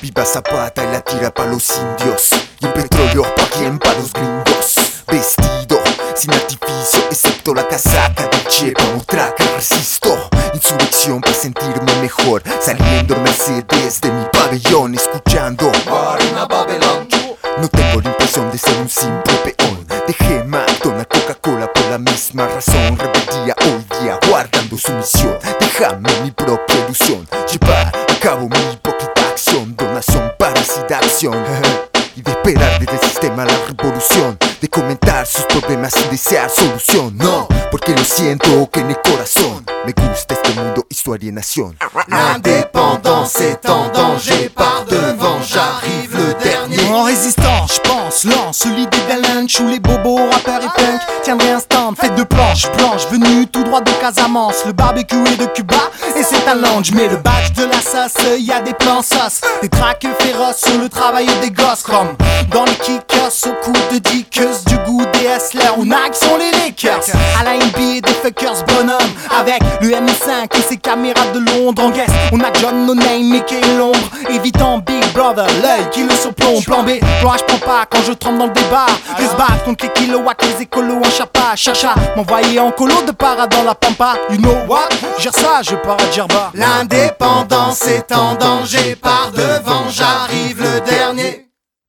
Viva Zapata y la tira pa' los indios. Y el petróleo pa' quién, pa' los gringos. Vestido sin artificio, excepto la casaca de Che como traca. Resisto insurrección para sentirme mejor, saliendo en Mercedes de mi pabellón, escuchando Marina Babylon. No tengo la impresión de ser un simple peón. Dejé McDonald's, Coca-Cola por la misma razón. Rebeldía hoy día guardando su misión. Déjame mi propia ilusión, llevar a cabo mi hipócrita acción. Donación para acción y de esperar desde el sistema la revolución, de comentar sus problemas sin desear solución. No, porque lo siento que en el corazón me gusta este mundo y su alienación. L'indépendance est en danger, par devant j'arrive le dernier. En résistant, j'pense, lance l'idée d'un lunch où les bobos, rappeurs et punk tiendraient un stand fait de planches blanches venues tout droit de Casamance. Le barbecue est de Cuba et c'est un lounge, mais le badge de la sauce, y a des plans sauce, des tracks féroces sur le travail des gosses, comme dans les kickers au coup de dickeuse, du goût des hustlers ou Nike sont les Lakers. À la NBA des fuckers bonhomme, avec le MI5 et ses caméras de Londres. En guest, on a John No Name, Mickey et l'ombre, évitant Big Brother, l'œil qui le surplombe. Plan B, plan A, j'prends pas quand je trempe dans le débat. Je se battre contre les kilowatts, les écolos en chapa. Cherche à m'envoyer en colo de para dans la pampa. You know what? Gère ça, je pars à Djerba. L'indépendance est en danger, par devant j'arrive le dernier.